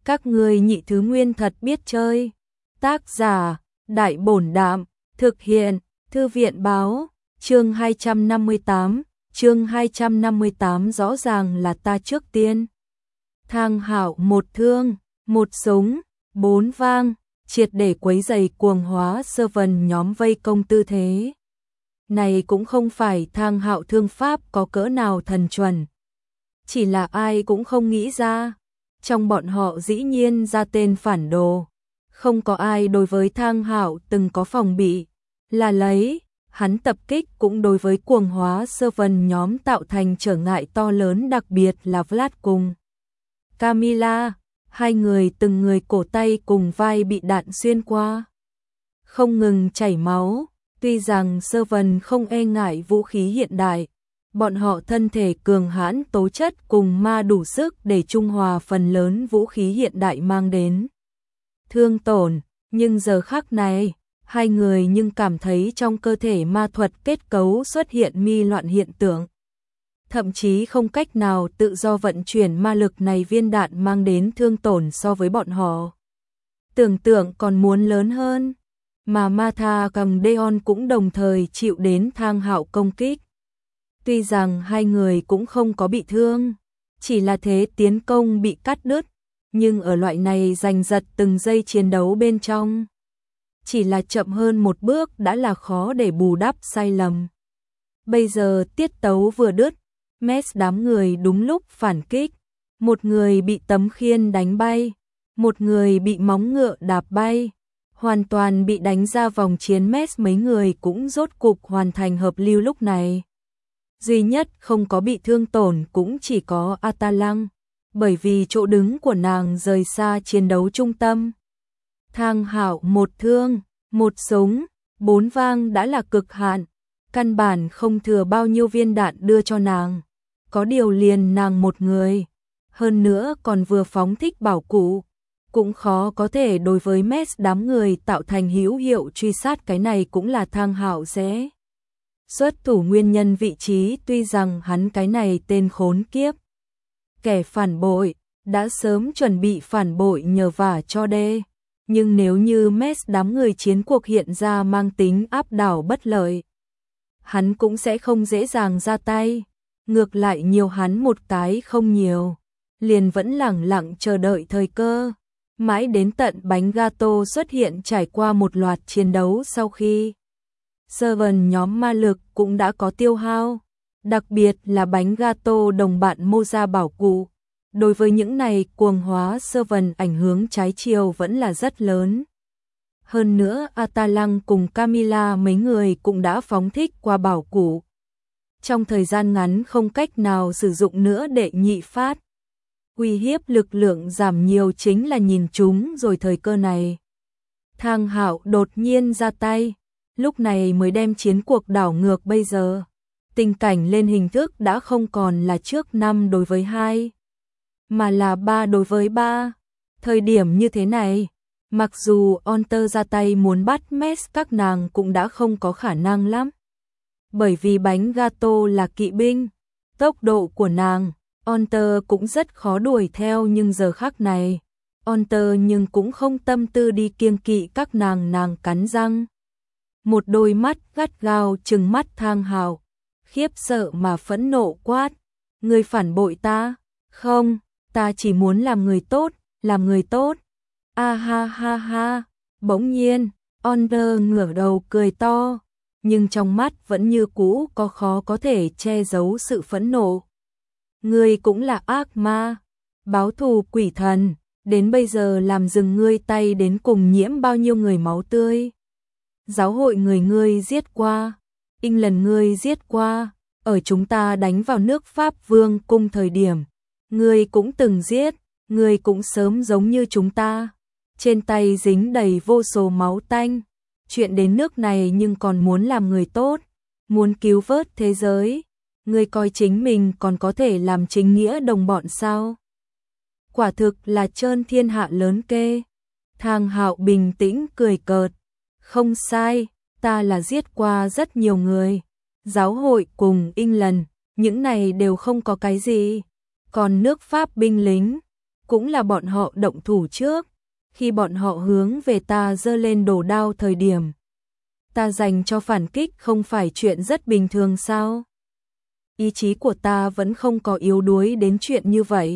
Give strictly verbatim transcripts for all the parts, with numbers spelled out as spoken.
Các ngươi nhị thứ nguyên thật biết chơi. Tác giả, Đại Bổn Đạm, thực hiện, Thư viện Báo, chương hai trăm năm mươi tám, chương hai trăm năm mươi tám rõ ràng là ta trước tiên. Thang Hạo một thương, một súng, bốn vang, triệt để quấy giày cuồng hóa servant nhóm vây công tư thế. Này cũng không phải Thang Hạo thương pháp có cỡ nào thần chuẩn. Chỉ là ai cũng không nghĩ ra. Trong bọn họ dĩ nhiên ra tên phản đồ. Không có ai đối với Thang Hạo từng có phòng bị. Là lấy, hắn tập kích cũng đối với cuồng hóa servant nhóm tạo thành trở ngại to lớn, đặc biệt là Vlad cùng Camila. Hai người từng người cổ tay cùng vai bị đạn xuyên qua. Không ngừng chảy máu. Tuy rằng servant không e ngại vũ khí hiện đại. Bọn họ thân thể cường hãn tố chất cùng ma đủ sức để trung hòa phần lớn vũ khí hiện đại mang đến thương tổn, nhưng giờ khắc này, hai người nhưng cảm thấy trong cơ thể ma thuật kết cấu xuất hiện mi loạn hiện tượng. Thậm chí không cách nào tự do vận chuyển ma lực này, viên đạn mang đến thương tổn so với bọn họ tưởng tượng còn muốn lớn hơn, mà Martha cùng Deon cũng đồng thời chịu đến Thang Hạo công kích. Tuy rằng hai người cũng không có bị thương, chỉ là thế tiến công bị cắt đứt, nhưng ở loại này giành giật từng giây chiến đấu bên trong, chỉ là chậm hơn một bước đã là khó để bù đắp sai lầm. Bây giờ tiết tấu vừa đứt, Mess đám người đúng lúc phản kích, một người bị tấm khiên đánh bay, một người bị móng ngựa đạp bay, hoàn toàn bị đánh ra vòng chiến. Mess mấy người cũng rốt cục hoàn thành hợp lưu. Lúc này duy nhất không có bị thương tổn cũng chỉ có Atalang, bởi vì chỗ đứng của nàng rời xa chiến đấu trung tâm. Thang Hạo một thương, một súng, bốn vang đã là cực hạn, căn bản không thừa bao nhiêu viên đạn đưa cho nàng. Có điều liền nàng một người, hơn nữa còn vừa phóng thích bảo cụ, cũng khó có thể đối với Mess đám người tạo thành hữu hiệu truy sát. Cái này cũng là Thang Hạo sẽ xuất thủ nguyên nhân. Vị trí tuy rằng hắn cái này tên khốn kiếp, kẻ phản bội, đã sớm chuẩn bị phản bội nhờ vả cho đê, nhưng nếu như Mess đám người chiến cuộc hiện ra mang tính áp đảo bất lợi, hắn cũng sẽ không dễ dàng ra tay. Ngược lại nhiều hắn một cái không nhiều, liền vẫn lẳng lặng chờ đợi thời cơ, mãi đến tận bánh gato xuất hiện. Trải qua một loạt chiến đấu sau khi servant nhóm ma lực cũng đã có tiêu hao, đặc biệt là bánh gato đồng bạn mô ra bảo cụ, đối với những này cuồng hóa servant ảnh hưởng trái chiều vẫn là rất lớn. Hơn nữa Atalang cùng Camila mấy người cũng đã phóng thích qua bảo cụ, trong thời gian ngắn không cách nào sử dụng nữa đệ nhị phát. Uy hiếp lực lượng giảm nhiều chính là nhìn chúng rồi thời cơ này. Thang Hạo đột nhiên ra tay, lúc này mới đem chiến cuộc đảo ngược. Bây giờ, tình cảnh lên hình thức đã không còn là trước năm đối với hai, mà là ba đối với ba. Thời điểm như thế này, mặc dù Hunter ra tay muốn bắt Mess, các nàng cũng đã không có khả năng lắm. Bởi vì bánh gato là kỵ binh, tốc độ của nàng, Hunter cũng rất khó đuổi theo, nhưng giờ khắc này, Hunter nhưng cũng không tâm tư đi kiêng kỵ các nàng. Nàng cắn răng, một đôi mắt gắt gao trừng mắt Thang Hạo, khiếp sợ mà phẫn nộ quát: "Ngươi phản bội ta?" "Không, ta chỉ muốn làm người tốt, làm người tốt." A ha ha ha. Bỗng nhiên, Hunter ngửa đầu cười to, nhưng trong mắt vẫn như cũ có khó có thể che giấu sự phẫn nộ. "Ngươi cũng là ác ma, báo thù quỷ thần, đến bây giờ làm dừng ngươi tay đến cùng nhiễm bao nhiêu người máu tươi. Giáo hội người ngươi giết qua, England ngươi giết qua, ở chúng ta đánh vào nước Pháp Vương cung thời điểm, ngươi cũng từng giết, ngươi cũng sớm giống như chúng ta, trên tay dính đầy vô số máu tanh. Chuyện đến nước này nhưng còn muốn làm người tốt, muốn cứu vớt thế giới, ngươi coi chính mình còn có thể làm chính nghĩa đồng bọn sao? Quả thực là trơn thiên hạ lớn kê." Thang Hạo bình tĩnh cười cợt: "Không sai, ta là giết qua rất nhiều người, giáo hội cùng England, những này đều không có cái gì. Còn nước Pháp binh lính, cũng là bọn họ động thủ trước, khi bọn họ hướng về ta giơ lên đồ đao thời điểm. Ta dành cho phản kích không phải chuyện rất bình thường sao? Ý chí của ta vẫn không có yếu đuối đến chuyện như vậy.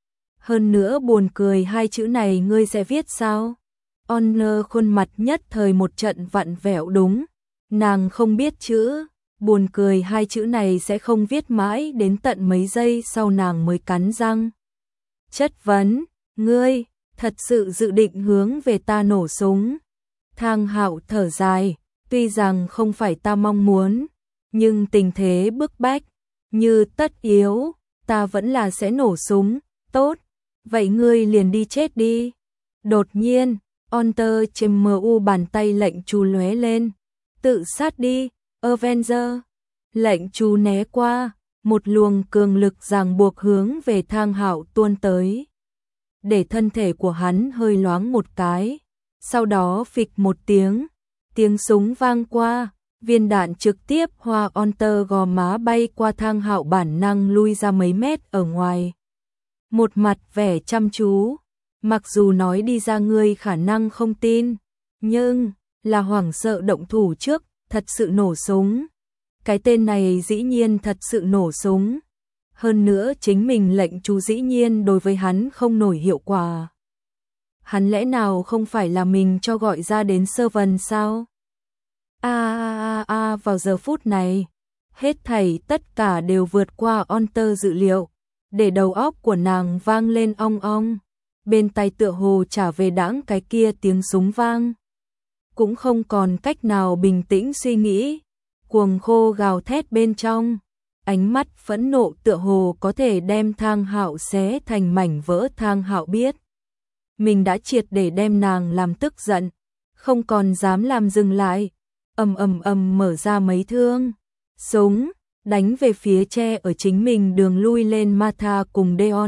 Hơn nữa buồn cười hai chữ này ngươi sẽ viết sao? Honor khuôn mặt nhất thời một trận vặn vẹo đúng. Nàng không biết chữ, buồn cười hai chữ này sẽ không viết mãi đến tận mấy giây sau nàng mới cắn răng. Chất vấn, ngươi, thật sự dự định hướng về ta nổ súng. Thang Hạo thở dài, tuy rằng không phải ta mong muốn, nhưng tình thế bức bách, như tất yếu, ta vẫn là sẽ nổ súng, tốt, vậy ngươi liền đi chết đi. Đột nhiên, Hunter chêm mờ u bàn tay lệnh chú lóe lên, tự sát đi, Avenger. Lệnh chú né qua, một luồng cường lực ràng buộc hướng về Thang Hạo tuôn tới. Để thân thể của hắn hơi loáng một cái, sau đó phịch một tiếng, tiếng súng vang qua, viên đạn trực tiếp hoa Hunter gò má bay qua Thang Hạo bản năng lui ra mấy mét ở ngoài. Một mặt vẻ chăm chú, mặc dù nói đi ra ngươi khả năng không tin, nhưng là hoảng sợ động thủ trước, thật sự nổ súng. Cái tên này dĩ nhiên thật sự nổ súng. Hơn nữa chính mình lệnh chú dĩ nhiên đối với hắn không nổi hiệu quả. Hắn lẽ nào không phải là mình cho gọi ra đến Servant sao? A a a a vào giờ phút này, hết thảy tất cả đều vượt qua Hunter dự liệu, để đầu óc của nàng vang lên ong ong, bên tai tựa hồ trả về đãng cái kia tiếng súng vang. Cũng không còn cách nào bình tĩnh suy nghĩ, cuồng khô gào thét bên trong, ánh mắt phẫn nộ tựa hồ có thể đem Thang Hạo xé thành mảnh vỡ. Thang Hạo biết, mình đã triệt để đem nàng làm tức giận, không còn dám làm dừng lại, ầm ầm ầm mở ra mấy thương, súng, đánh về phía che ở chính mình đường lui lên Martha cùng Deon.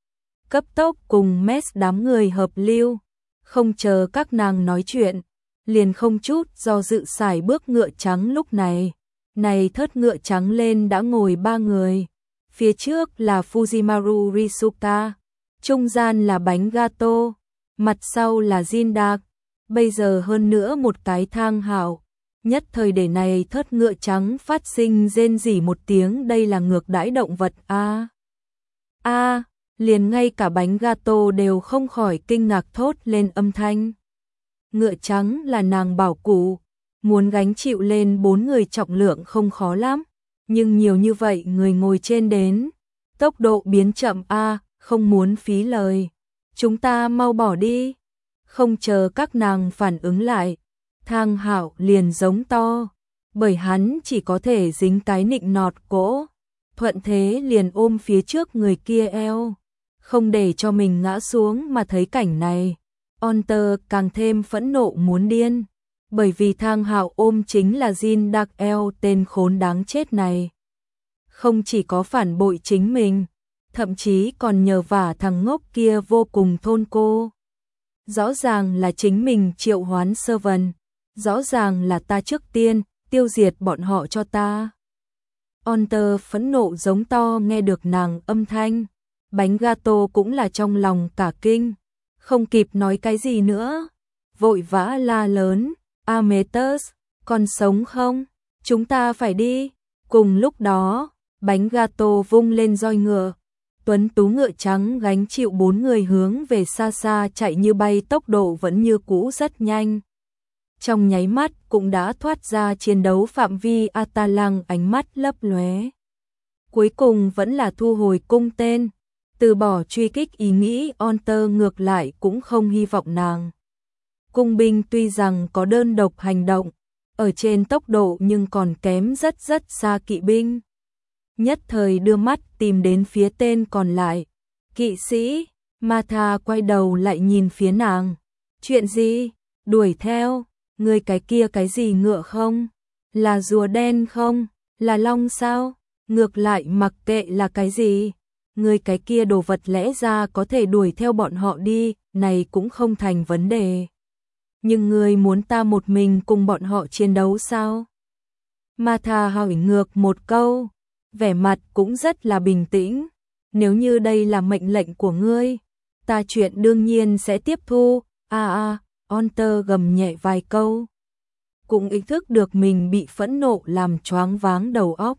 Cấp tốc cùng Mess đám người hợp lưu, không chờ các nàng nói chuyện, liền không chút do dự xài bước ngựa trắng. Lúc này, này thớt ngựa trắng lên đã ngồi ba người, phía trước là Fujimaru Risuka, trung gian là bánh gato, mặt sau là Jindak, bây giờ hơn nữa một cái Thang Hạo. Nhất thời để này thớt ngựa trắng phát sinh rên rỉ một tiếng, đây là ngược đãi động vật a. A, liền ngay cả bánh gato đều không khỏi kinh ngạc thốt lên âm thanh. Ngựa trắng là nàng bảo cụ, muốn gánh chịu lên bốn người trọng lượng không khó lắm, nhưng nhiều như vậy người ngồi trên đến, tốc độ biến chậm a, không muốn phí lời. Chúng ta mau bỏ đi. Không chờ các nàng phản ứng lại, Thang Hạo liền giống to, bởi hắn chỉ có thể dính cái nịnh nọt cỗ, thuận thế liền ôm phía trước người kia eo, không để cho mình ngã xuống. Mà thấy cảnh này, Hunter càng thêm phẫn nộ muốn điên, bởi vì Thang Hạo ôm chính là Jindak eo, tên khốn đáng chết này. Không chỉ có phản bội chính mình, thậm chí còn nhờ vả thằng ngốc kia vô cùng thôn cô. Rõ ràng là chính mình triệu hoán Servant, rõ ràng là ta trước tiên tiêu diệt bọn họ cho ta. Hunter phẫn nộ giống to. Nghe được nàng âm thanh, bánh gato cũng là trong lòng cả kinh, không kịp nói cái gì nữa, vội vã la lớn, Ametus, còn sống không? Chúng ta phải đi. Cùng lúc đó, bánh gato vung lên roi ngựa, tuấn tú ngựa trắng gánh chịu bốn người hướng về xa xa chạy như bay, tốc độ vẫn như cũ rất nhanh. Trong nháy mắt cũng đã thoát ra chiến đấu phạm vi. Atalang ánh mắt lấp lóe, cuối cùng vẫn là thu hồi cung tên, từ bỏ truy kích ý nghĩ. Hunter ngược lại cũng không hy vọng nàng. Cung binh tuy rằng có đơn độc hành động ở trên tốc độ nhưng còn kém rất rất xa kỵ binh. Nhất thời đưa mắt tìm đến phía tên còn lại, kỵ sĩ. Martha quay đầu lại nhìn phía nàng, chuyện gì? Đuổi theo? Người cái kia cái gì ngựa không? Là rùa đen không? Là long sao? Ngược lại mặc kệ là cái gì, người cái kia đồ vật lẽ ra có thể đuổi theo bọn họ đi, này cũng không thành vấn đề. Nhưng người muốn ta một mình cùng bọn họ chiến đấu sao? Martha hỏi ngược một câu, vẻ mặt cũng rất là bình tĩnh. Nếu như đây là mệnh lệnh của ngươi, ta chuyện đương nhiên sẽ tiếp thu. A a, Hunter gầm nhẹ vài câu. Cũng ý thức được mình bị phẫn nộ làm choáng váng đầu óc.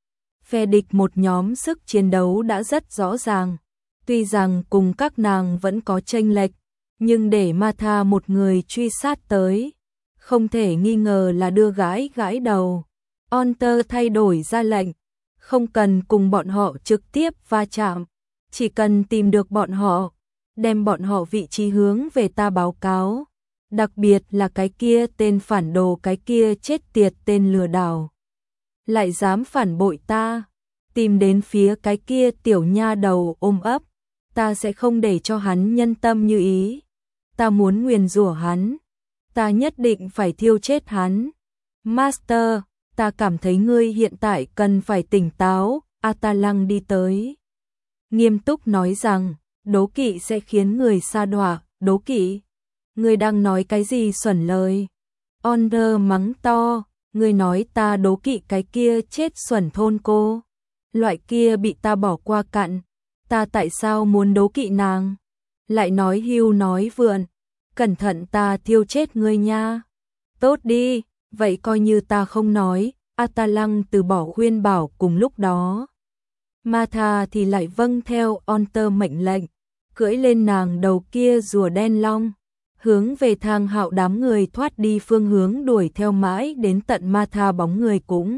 Phe địch một nhóm sức chiến đấu đã rất rõ ràng. Tuy rằng cùng các nàng vẫn có chênh lệch, nhưng để Martha một người truy sát tới, không thể nghi ngờ là đưa gãi gãi đầu. Hunter thay đổi ra lệnh, không cần cùng bọn họ trực tiếp va chạm, chỉ cần tìm được bọn họ, đem bọn họ vị trí hướng về ta báo cáo. Đặc biệt là cái kia tên phản đồ, cái kia chết tiệt tên lừa đảo. Lại dám phản bội ta, tìm đến phía cái kia tiểu nha đầu ôm ấp, ta sẽ không để cho hắn nhân tâm như ý. Ta muốn nguyền rủa hắn, ta nhất định phải thiêu chết hắn. Master, ta cảm thấy ngươi hiện tại cần phải tỉnh táo. Atalang đi tới, nghiêm túc nói rằng, đố kỵ sẽ khiến người sa đọa. Đố kỵ? Ngươi đang nói cái gì xuẩn lời? Onder mắng to, ngươi nói ta đố kỵ cái kia chết xuẩn thôn cô. Loại kia bị ta bỏ qua cặn, ta tại sao muốn đố kỵ nàng? Lại nói hưu nói vượn, cẩn thận ta thiêu chết ngươi nha. Tốt đi, vậy coi như ta không nói. Atalang từ bỏ khuyên bảo. Cùng lúc đó, Martha thì lại vâng theo Hunter mệnh lệnh, cưỡi lên nàng đầu kia rùa đen long, hướng về Thang Hạo đám người thoát đi phương hướng đuổi theo mãi đến tận Martha bóng người cũng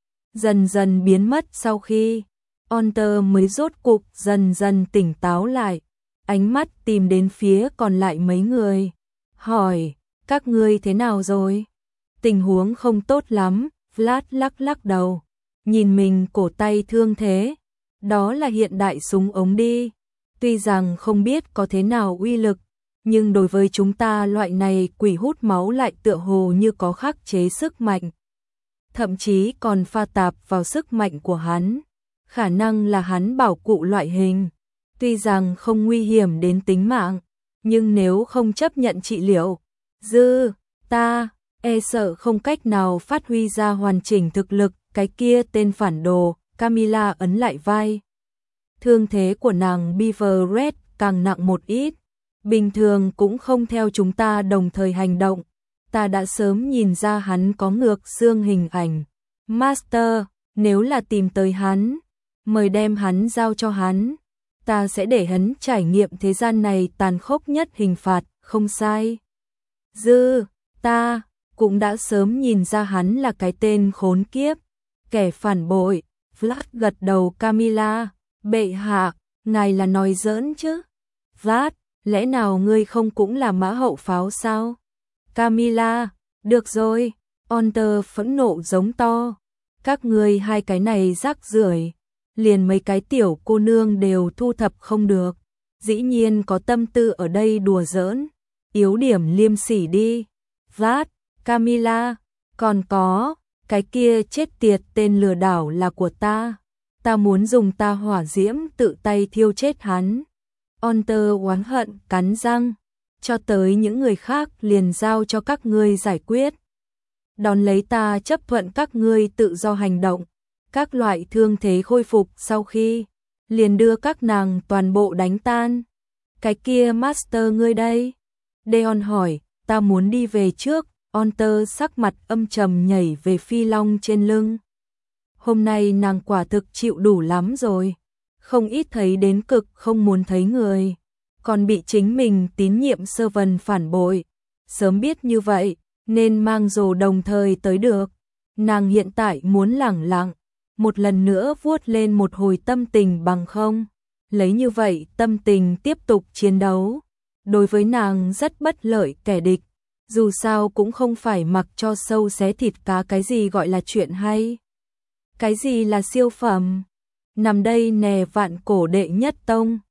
dần dần biến mất. Sau khi Hunter mới rốt cục dần dần tỉnh táo lại, ánh mắt tìm đến phía còn lại mấy người, hỏi, các ngươi thế nào rồi? Tình huống không tốt lắm. Vlad lắc lắc đầu, nhìn mình cổ tay thương thế, đó là hiện đại súng ống đi. Tuy rằng không biết có thế nào uy lực, nhưng đối với chúng ta loại này quỷ hút máu lại tựa hồ như có khắc chế sức mạnh. Thậm chí còn pha tạp vào sức mạnh của hắn. Khả năng là hắn bảo cụ loại hình. Tuy rằng không nguy hiểm đến tính mạng, nhưng nếu không chấp nhận trị liệu, dư, ta, e sợ không cách nào phát huy ra hoàn chỉnh thực lực. Cái kia tên phản đồ, Camilla ấn lại vai. Thương thế của nàng Beaver Red càng nặng một ít. Bình thường cũng không theo chúng ta đồng thời hành động. Ta đã sớm nhìn ra hắn có ngược xương hình ảnh. Master, nếu là tìm tới hắn, mời đem hắn giao cho hắn. Ta sẽ để hắn trải nghiệm thế gian này tàn khốc nhất hình phạt, không sai. Dư, ta cũng đã sớm nhìn ra hắn là cái tên khốn kiếp, kẻ phản bội. Vlad gật đầu. Camilla, bệ hạ, ngài là nói giỡn chứ? Vlad, lẽ nào ngươi không cũng là mã hậu pháo sao? Camilla, được rồi. Hunter phẫn nộ giống to, các ngươi hai cái này rác rưởi, liền mấy cái tiểu cô nương đều thu thập không được, dĩ nhiên có tâm tư ở đây đùa giỡn, yếu điểm liêm sỉ đi. Vlad, Camilla, còn có, cái kia chết tiệt tên lừa đảo là của ta, ta muốn dùng ta hỏa diễm tự tay thiêu chết hắn. Hunter oán hận cắn răng, cho tới những người khác liền giao cho các ngươi giải quyết. Đón lấy ta chấp thuận các ngươi tự do hành động, các loại thương thế khôi phục sau khi, liền đưa các nàng toàn bộ đánh tan. Cái kia Master ngươi đây? Deon hỏi, ta muốn đi về trước. Hunter sắc mặt âm trầm nhảy về phi long trên lưng. Hôm nay nàng quả thực chịu đủ lắm rồi, không ít thấy đến cực không muốn thấy người, còn bị chính mình tín nhiệm sơ vần phản bội. Sớm biết như vậy, nên mang rồ đồng thời tới được. Nàng hiện tại muốn lẳng lặng, một lần nữa vuốt lên một hồi tâm tình bằng không. Lấy như vậy tâm tình tiếp tục chiến đấu, đối với nàng rất bất lợi. Kẻ địch, dù sao cũng không phải mặc cho sâu xé thịt cá. Cái gì gọi là chuyện hay? Cái gì là siêu phẩm? Nằm đây nè vạn cổ đệ nhất tông.